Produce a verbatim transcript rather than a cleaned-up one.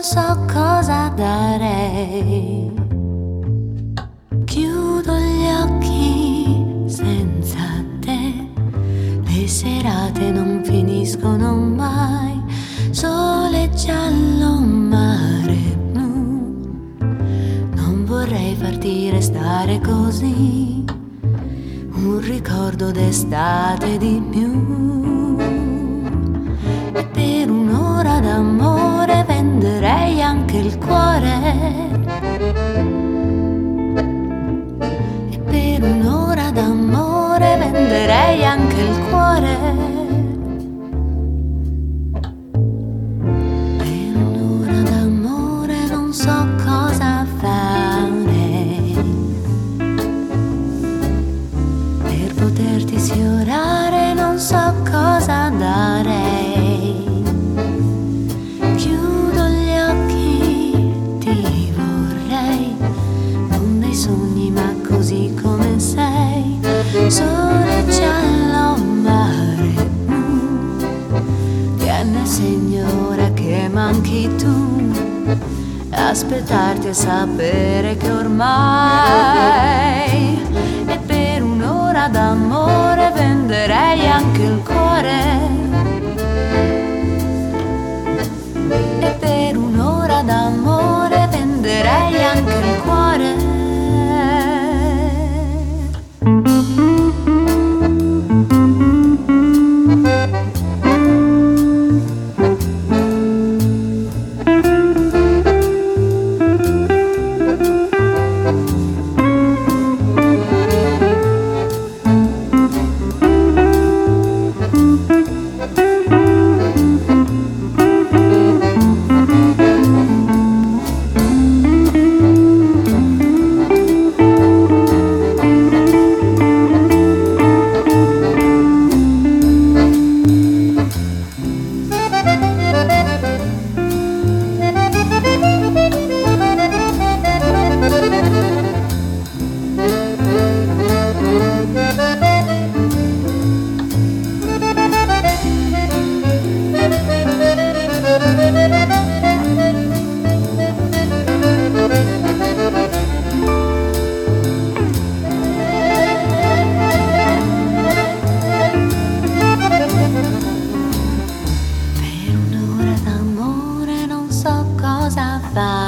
so cosa darei. Chiudo gli occhi senza te, le serate non finiscono mai. Sole giallo, mare blu, non vorrei farti restare così, un ricordo d'estate di più. E per un'ora d'amore venderei anche il cuore, e per un'ora d'amore venderei anche il cuore. Per un'ora d'amore non so cosa fare per poterti sfiorare, non so cosa darei. Chiudo gli occhi, ti vorrei, non nei sogni ma così come sei. Sole giallo, mare blu, tieni segno ora che manchi tu, aspettarti e sapere che ormai. E per un'ora d'amore venderei anche il cuore, e per un'ora d'amore venderei anche il cuore. Bye.